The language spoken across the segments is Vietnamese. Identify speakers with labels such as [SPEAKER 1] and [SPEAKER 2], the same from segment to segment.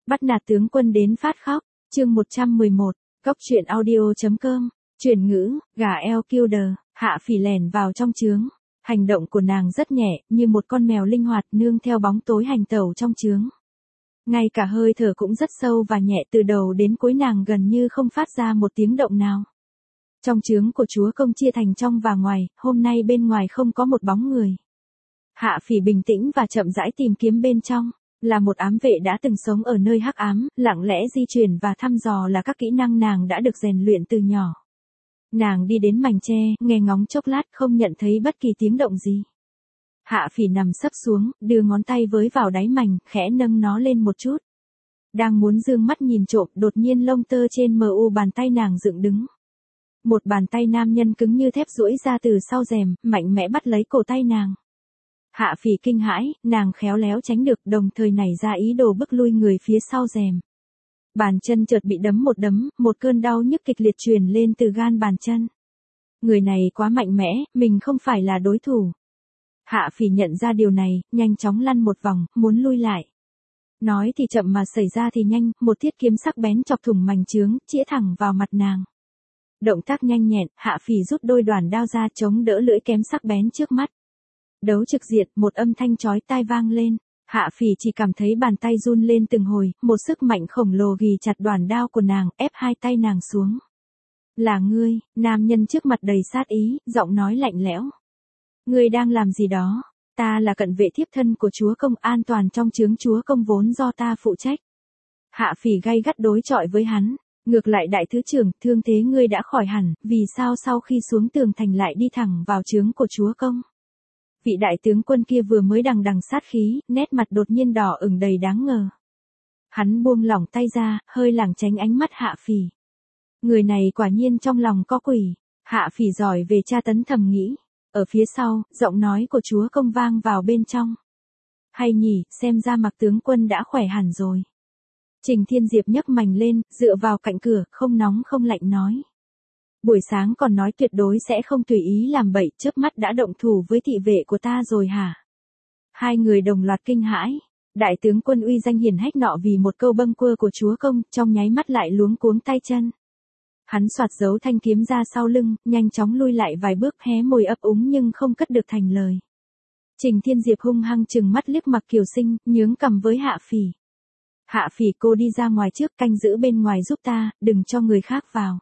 [SPEAKER 1] Bắt nạt tướng quân đến phát khóc, chương 111, Cóc truyện audio.com, chuyển ngữ, gà eo killer, Hạ Phỉ lẻn vào trong trướng. Hành động của nàng rất nhẹ, như một con mèo linh hoạt nương theo bóng tối hành tẩu trong trướng. Ngay cả hơi thở cũng rất sâu và nhẹ, từ đầu đến cuối nàng gần như không phát ra một tiếng động nào. Trong trướng của chúa công chia thành trong và ngoài, hôm nay bên ngoài không có một bóng người. Hạ Phỉ bình tĩnh và chậm rãi tìm kiếm bên trong. Là một ám vệ đã từng sống ở nơi hắc ám, lặng lẽ di chuyển và thăm dò là các kỹ năng nàng đã được rèn luyện từ nhỏ. Nàng đi đến mành tre, nghe ngóng chốc lát không nhận thấy bất kỳ tiếng động gì. Hạ Phỉ nằm sấp xuống, đưa ngón tay với vào đáy mành, khẽ nâng nó lên một chút. Đang muốn dương mắt nhìn trộm, đột nhiên lông tơ trên mu bàn tay nàng dựng đứng. Một bàn tay nam nhân cứng như thép duỗi ra từ sau rèm, mạnh mẽ bắt lấy cổ tay nàng. Hạ Phỉ kinh hãi, nàng khéo léo tránh được, đồng thời nảy ra ý đồ bức lui người phía sau rèm. Bàn chân chợt bị đấm một đấm, một cơn đau nhức kịch liệt truyền lên từ gan bàn chân. Người này quá mạnh mẽ, mình không phải là đối thủ. Hạ Phỉ nhận ra điều này, nhanh chóng lăn một vòng, muốn lui lại. Nói thì chậm mà xảy ra thì nhanh, một thiết kiếm sắc bén chọc thủng mành trướng, chĩa thẳng vào mặt nàng. Động tác nhanh nhẹn, Hạ Phỉ rút đôi đoản đao ra chống đỡ lưỡi kiếm sắc bén trước mắt. Đấu trực diện, một âm thanh chói tai vang lên. Hạ Phỉ chỉ cảm thấy bàn tay run lên từng hồi, một sức mạnh khổng lồ ghì chặt đoản đao của nàng, ép hai tay nàng xuống. Là ngươi, nam nhân trước mặt đầy sát ý, giọng nói lạnh lẽo. Ngươi đang làm gì đó? Ta là cận vệ thiếp thân của chúa công, an toàn trong trướng chúa công vốn do ta phụ trách. Hạ Phỉ gay gắt đối chọi với hắn. Ngược lại đại thứ trưởng, thương thế ngươi đã khỏi hẳn, vì sao sau khi xuống tường thành lại đi thẳng vào trướng của chúa công? Vị đại tướng quân kia vừa mới đằng đằng sát khí, nét mặt đột nhiên đỏ ửng đầy đáng ngờ. Hắn buông lỏng tay ra, hơi lảng tránh ánh mắt Hạ Phỉ. Người này quả nhiên trong lòng có quỷ. Hạ Phỉ giỏi về tra tấn thầm nghĩ. Ở phía sau, giọng nói của chúa công vang vào bên trong. Hay nhỉ, xem ra Mạc tướng quân đã khỏe hẳn rồi. Trình Thiên Diệp nhấc mành lên, dựa vào cạnh cửa, không nóng không lạnh nói. Buổi sáng còn nói tuyệt đối sẽ không tùy ý làm bậy, chớp mắt đã động thủ với thị vệ của ta rồi hả? Hai người đồng loạt kinh hãi. Đại tướng quân uy danh hiển hách nọ vì một câu bâng quơ của chúa công, trong nháy mắt lại luống cuống tay chân. Hắn soạt giấu thanh kiếm ra sau lưng, nhanh chóng lui lại vài bước, hé môi ấp úng nhưng không cất được thành lời. Trình Thiên Diệp hung hăng trừng mắt liếc Mạc Kiều Sinh, nhướng cằm với Hạ Phỉ. Hạ Phỉ, cô đi ra ngoài trước, canh giữ bên ngoài giúp ta, đừng cho người khác vào.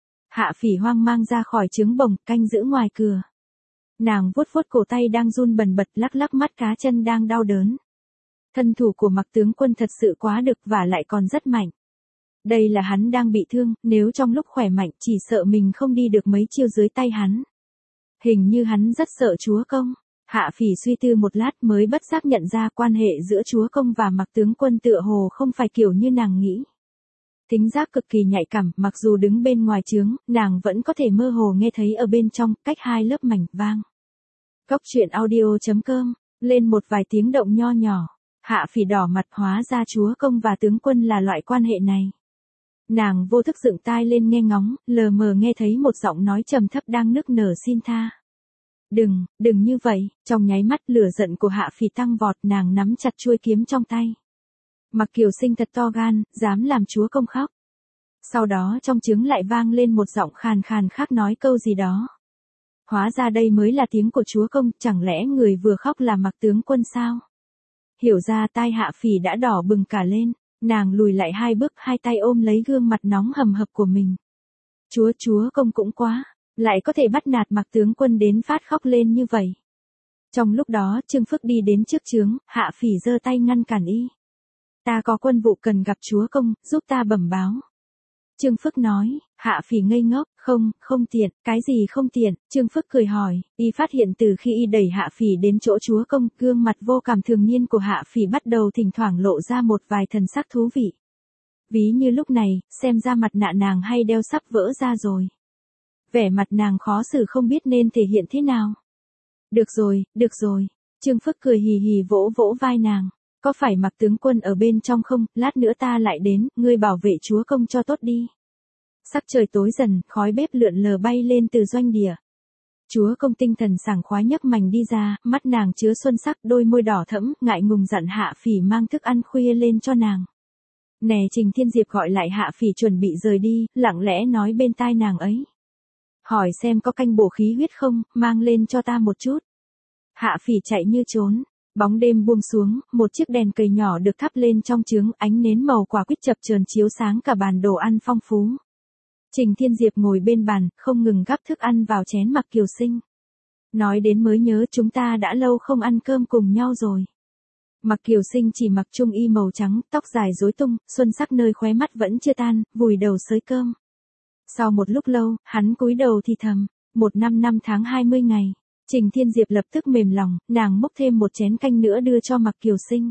[SPEAKER 1] Hạ Phỉ hoang mang ra khỏi trướng bồng, canh giữ ngoài cửa. Nàng vuốt vuốt cổ tay đang run bần bật, lắc lắc mắt cá chân đang đau đớn. Thân thủ của Mạc tướng quân thật sự quá đực và lại còn rất mạnh. Đây là hắn đang bị thương, nếu trong lúc khỏe mạnh chỉ sợ mình không đi được mấy chiêu dưới tay hắn. Hình như hắn rất sợ chúa công. Hạ Phỉ suy tư một lát mới bất giác nhận ra quan hệ giữa chúa công và Mạc tướng quân tựa hồ không phải kiểu như nàng nghĩ. Tính giác cực kỳ nhạy cảm, mặc dù đứng bên ngoài trướng, nàng vẫn có thể mơ hồ nghe thấy ở bên trong, cách hai lớp mảnh vang. Cóc truyện audio.com, lên một vài tiếng động nho nhỏ. Hạ Phỉ đỏ mặt, hóa ra chúa công và tướng quân là loại quan hệ này. Nàng vô thức dựng tai lên nghe ngóng, lờ mờ nghe thấy một giọng nói trầm thấp đang nức nở xin tha. Đừng như vậy, trong nháy mắt lửa giận của Hạ Phỉ tăng vọt, nàng nắm chặt chuôi kiếm trong tay. Mạc Kiều Sinh thật to gan, dám làm chúa công khóc. Sau đó trong trướng lại vang lên một giọng khàn khàn khác nói câu gì đó. Hóa ra đây mới là tiếng của chúa công, chẳng lẽ người vừa khóc là Mạc tướng quân sao? Hiểu ra tai Hạ Phỉ đã đỏ bừng cả lên, nàng lùi lại hai bước, hai tay ôm lấy gương mặt nóng hầm hập của mình. Chúa công cũng quá, lại có thể bắt nạt Mạc tướng quân đến phát khóc lên như vậy. Trong lúc đó Trương Phức đi đến trước trướng, Hạ Phỉ giơ tay ngăn cản y. Ta có quân vụ cần gặp chúa công, giúp ta bẩm báo. Trương Phức nói. Hạ Phỉ ngây ngốc, không tiện, cái gì không tiện? Trương Phức cười hỏi, y phát hiện từ khi y đẩy Hạ Phỉ đến chỗ chúa công, gương mặt vô cảm thường niên của Hạ Phỉ bắt đầu thỉnh thoảng lộ ra một vài thần sắc thú vị. Ví như lúc này, xem ra mặt nạ nàng hay đeo sắp vỡ ra rồi. Vẻ mặt nàng khó xử không biết nên thể hiện thế nào. Được rồi. Trương Phức cười hì hì vỗ vỗ vai nàng. Có phải Mạc tướng quân ở bên trong không, lát nữa ta lại đến, ngươi bảo vệ chúa công cho tốt đi. Sắc trời tối dần, khói bếp lượn lờ bay lên từ doanh địa. Chúa công tinh thần sảng khoái nhấc mành đi ra, mắt nàng chứa xuân sắc, đôi môi đỏ thẫm, ngại ngùng dặn Hạ Phỉ mang thức ăn khuya lên cho nàng. Nè Trình Thiên Diệp gọi lại Hạ Phỉ chuẩn bị rời đi, lặng lẽ nói bên tai nàng ấy. Hỏi xem có canh bổ khí huyết không, mang lên cho ta một chút. Hạ Phỉ chạy như trốn. Bóng đêm buông xuống, một chiếc đèn cầy nhỏ được thắp lên trong trướng, ánh nến màu quả quýt chập chờn chiếu sáng cả bàn đồ ăn phong phú. Trình Thiên Diệp ngồi bên bàn, không ngừng gắp thức ăn vào chén Mạc Kiều Sinh. Nói đến mới nhớ chúng ta đã lâu không ăn cơm cùng nhau rồi. Mạc Kiều Sinh chỉ mặc trung y màu trắng, tóc dài rối tung, xuân sắc nơi khóe mắt vẫn chưa tan, vùi đầu xới cơm. Sau một lúc lâu, hắn cúi đầu thì thầm, 1 năm tháng 20 ngày. Trình Thiên Diệp lập tức mềm lòng, nàng múc thêm một chén canh nữa đưa cho Mạc Kiều Sinh.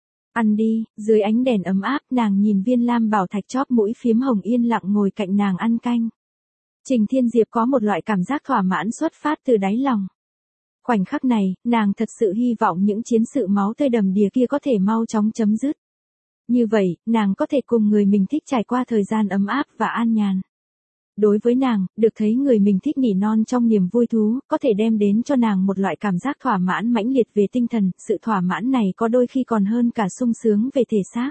[SPEAKER 1] Ăn đi, dưới ánh đèn ấm áp, nàng nhìn Viên Lam Bảo Thạch chóp mũi phiếm hồng yên lặng ngồi cạnh nàng ăn canh. Trình Thiên Diệp có một loại cảm giác thỏa mãn xuất phát từ đáy lòng. Khoảnh khắc này, nàng thật sự hy vọng những chiến sự máu tươi đầm đìa kia có thể mau chóng chấm dứt. Như vậy, nàng có thể cùng người mình thích trải qua thời gian ấm áp và an nhàn. Đối với nàng, được thấy người mình thích nỉ non trong niềm vui thú, có thể đem đến cho nàng một loại cảm giác thỏa mãn mãnh liệt về tinh thần, sự thỏa mãn này có đôi khi còn hơn cả sung sướng về thể xác.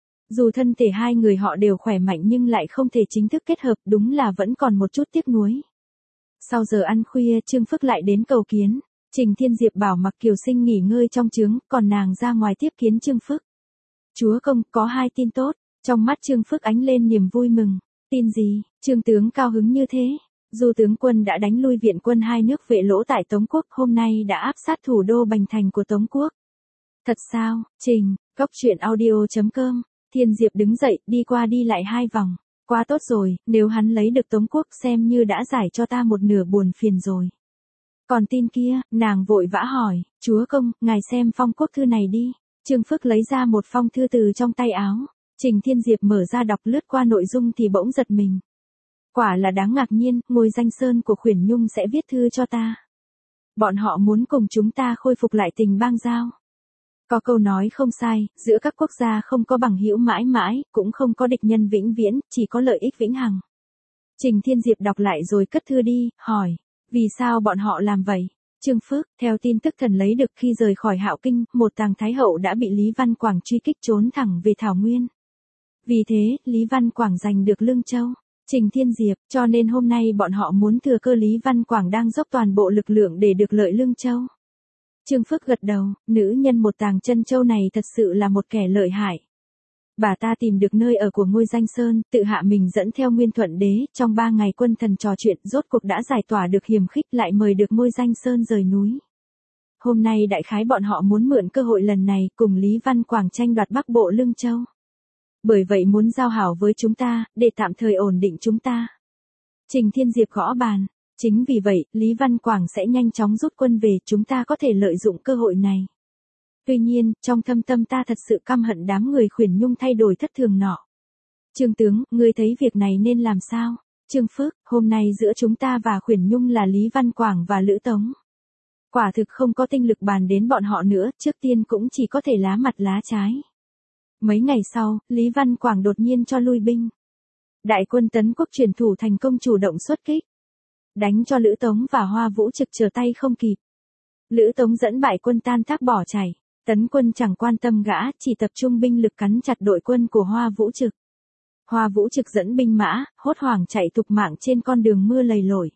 [SPEAKER 1] Dù thân thể hai người họ đều khỏe mạnh nhưng lại không thể chính thức kết hợp, đúng là vẫn còn một chút tiếc nuối. Sau giờ ăn khuya, Trương Phức lại đến cầu kiến. Trình Thiên Diệp bảo Mạc Kiều Sinh nghỉ ngơi trong trướng, còn nàng ra ngoài tiếp kiến Trương Phức. Chúa công, có hai tin tốt. Trong mắt Trương Phức ánh lên niềm vui mừng. Tin gì? Trương tướng cao hứng như thế. Du tướng quân đã đánh lui viện quân hai nước Vệ Lỗ tại Tống Quốc, hôm nay đã áp sát thủ đô Bành Thành của Tống Quốc. Thật sao? Trình, coctruyện.audio.com. Thiên Diệp đứng dậy, đi qua đi lại 2 vòng. Quá tốt rồi, nếu hắn lấy được Tống Quốc xem như đã giải cho ta một nửa buồn phiền rồi. Còn tin kia, nàng vội vã hỏi, chúa công, ngài xem phong quốc thư này đi. Trương Phức lấy ra một phong thư từ trong tay áo. Trình Thiên Diệp mở ra đọc lướt qua nội dung thì bỗng giật mình. Quả là đáng ngạc nhiên, Ngôi Danh Sơn của Khuyển Nhung sẽ viết thư cho ta. Bọn họ muốn cùng chúng ta khôi phục lại tình bang giao. Có câu nói không sai, giữa các quốc gia không có bằng hữu mãi mãi, cũng không có địch nhân vĩnh viễn, chỉ có lợi ích vĩnh hằng. Trình Thiên Diệp đọc lại rồi cất thư đi, hỏi, vì sao bọn họ làm vậy? Trương Phức, theo tin tức thần lấy được khi rời khỏi Hạo Kinh, một tàng thái hậu đã bị Lý Văn Quảng truy kích trốn thẳng về Thảo Nguyên. Vì thế, Lý Văn Quảng giành được Lương Châu. Trình Thiên Diệp, cho nên hôm nay bọn họ muốn thừa cơ Lý Văn Quảng đang dốc toàn bộ lực lượng để được lợi Lương Châu. Trương Phức gật đầu, nữ nhân một tàng chân châu này thật sự là một kẻ lợi hại. Bà ta tìm được nơi ở của Ngôi Danh Sơn, tự hạ mình dẫn theo Nguyên Thuận Đế, trong 3 ngày quân thần trò chuyện, rốt cuộc đã giải tỏa được hiềm khích, lại mời được Ngôi Danh Sơn rời núi. Hôm nay đại khái bọn họ muốn mượn cơ hội lần này cùng Lý Văn Quảng tranh đoạt Bắc Bộ Lương Châu. Bởi vậy muốn giao hảo với chúng ta, để tạm thời ổn định chúng ta. Trình Thiên Diệp gõ bàn. Chính vì vậy, Lý Văn Quảng sẽ nhanh chóng rút quân về, chúng ta có thể lợi dụng cơ hội này. Tuy nhiên, trong thâm tâm ta thật sự căm hận đám người Khuyển Nhung thay đổi thất thường nọ. Trương tướng, ngươi thấy việc này nên làm sao? Trương Phức, hôm nay giữa chúng ta và Khuyển Nhung là Lý Văn Quảng và Lữ Tống. Quả thực không có tinh lực bàn đến bọn họ nữa, trước tiên cũng chỉ có thể lá mặt lá trái. Mấy ngày sau, Lý Văn Quảng đột nhiên cho lui binh. Đại quân Tấn Quốc chuyển thủ thành công chủ động xuất kích. Đánh cho Lữ Tống và Hoa Vũ Trực trở tay không kịp. Lữ Tống dẫn bại quân tan tác bỏ chạy. Tấn quân chẳng quan tâm gã, chỉ tập trung binh lực cắn chặt đội quân của Hoa Vũ Trực. Hoa Vũ Trực dẫn binh mã, hốt hoảng chạy thục mạng trên con đường mưa lầy lội.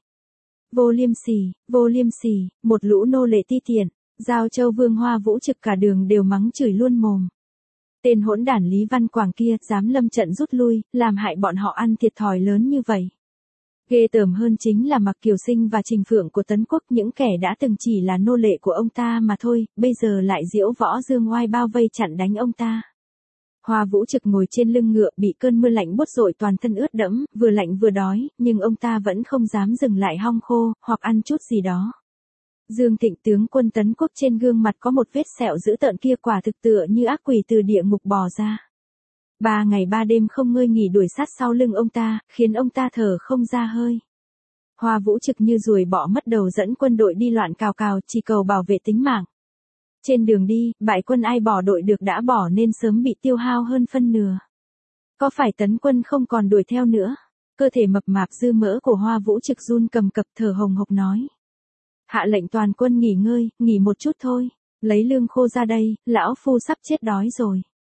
[SPEAKER 1] Vô liêm sỉ, một lũ nô lệ ti tiện, Giao Châu Vương Hoa Vũ Trực cả đường đều mắng chửi luôn mồm. Tên hỗn đản Lý Văn Quảng kia dám lâm trận rút lui, làm hại bọn họ ăn thiệt thòi lớn như vậy. Ghê tởm hơn chính là Mạc Kiều Sinh và Trình Phượng của Tấn Quốc, những kẻ đã từng chỉ là nô lệ của ông ta mà thôi, bây giờ lại diễu võ dương oai bao vây chặn đánh ông ta. Hoa Vũ Trực ngồi trên lưng ngựa bị cơn mưa lạnh buốt dội toàn thân ướt đẫm, vừa lạnh vừa đói, nhưng ông ta vẫn không dám dừng lại hong khô, hoặc ăn chút gì đó. Dương Thịnh tướng quân Tấn Quốc trên gương mặt có một vết sẹo dữ tợn kia quả thực tựa như ác quỷ từ địa ngục bò ra. 3 ngày 3 đêm không ngơi nghỉ đuổi sát sau lưng ông ta, khiến ông ta thở không ra hơi. Hoa Vũ Trực như ruồi bọ mất đầu dẫn quân đội đi loạn cào cào, chỉ cầu bảo vệ tính mạng. Trên đường đi, bại quân ai bỏ đội được đã bỏ nên sớm bị tiêu hao hơn phân nửa. Có phải Tấn quân không còn đuổi theo nữa? Cơ thể mập mạp dư mỡ của Hoa Vũ Trực run cầm cập thở hồng hộc nói. Hạ lệnh toàn quân nghỉ ngơi, nghỉ một chút thôi. Lấy lương khô ra đây, lão phu sắp chết đói rồi.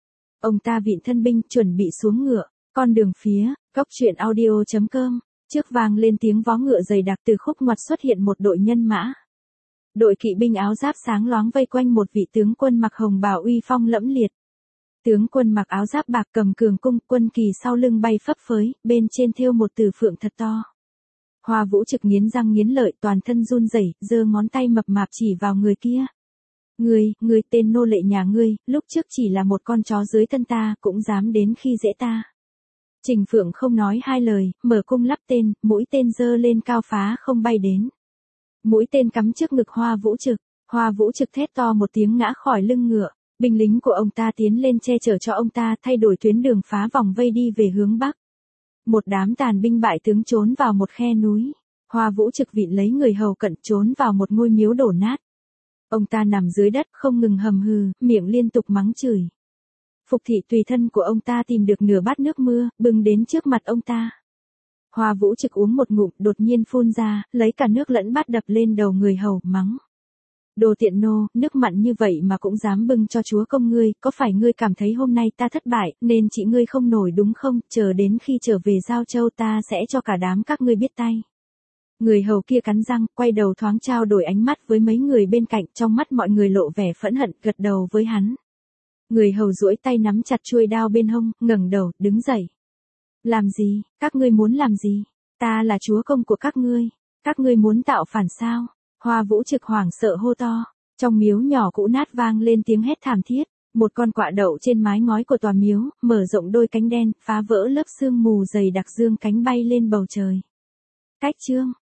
[SPEAKER 1] Ông ta vịn thân binh chuẩn bị xuống ngựa, con đường phía, cốc truyện audio.com, trước vang lên tiếng vó ngựa dày đặc từ khúc ngoặt xuất hiện một đội nhân mã. Đội kỵ binh áo giáp sáng loáng vây quanh một vị tướng quân mặc hồng bào uy phong lẫm liệt. Tướng quân mặc áo giáp bạc cầm cường cung, quân kỳ sau lưng bay phấp phới, bên trên thêu một từ phượng thật to. Hoa Vũ Trực nghiến răng nghiến lợi, toàn thân run rẩy, giơ ngón tay mập mạp chỉ vào người kia. Ngươi tên nô lệ nhà ngươi, lúc trước chỉ là một con chó dưới thân ta, cũng dám đến khi dễ ta. Trình Phượng không nói hai lời, mở cung lắp tên, mũi tên giơ lên cao phá không bay đến. Mũi tên cắm trước ngực Hoa Vũ Trực, Hoa Vũ Trực thét to một tiếng ngã khỏi lưng ngựa, binh lính của ông ta tiến lên che chở cho ông ta, thay đổi tuyến đường phá vòng vây đi về hướng bắc. Một đám tàn binh bại tướng trốn vào một khe núi, Hoa Vũ Trực vịn lấy người hầu cận trốn vào một ngôi miếu đổ nát. Ông ta nằm dưới đất không ngừng hầm hừ, miệng liên tục mắng chửi. Phục thị tùy thân của ông ta tìm được nửa bát nước mưa, bưng đến trước mặt ông ta. Hoa Vũ Trực uống một ngụm, đột nhiên phun ra, lấy cả nước lẫn bát đập lên đầu người hầu, mắng. Đồ tiện nô, nước mặn như vậy mà cũng dám bưng cho chúa công ngươi, có phải ngươi cảm thấy hôm nay ta thất bại, nên chị ngươi không nổi đúng không, chờ đến khi trở về Giao Châu ta sẽ cho cả đám các ngươi biết tay. Người hầu kia cắn răng, quay đầu thoáng trao đổi ánh mắt với mấy người bên cạnh, trong mắt mọi người lộ vẻ phẫn hận, gật đầu với hắn. Người hầu duỗi tay nắm chặt chuôi đao bên hông, ngẩng đầu, đứng dậy. Làm gì, các ngươi muốn làm gì? Ta là chúa công của các ngươi muốn tạo phản sao? Hoa Vũ Trực hoảng sợ hô to, trong miếu nhỏ cũ nát vang lên tiếng hét thảm thiết, một con quạ đậu trên mái ngói của tòa miếu, mở rộng đôi cánh đen, phá vỡ lớp sương mù dày đặc dương cánh bay lên bầu trời. Cách chương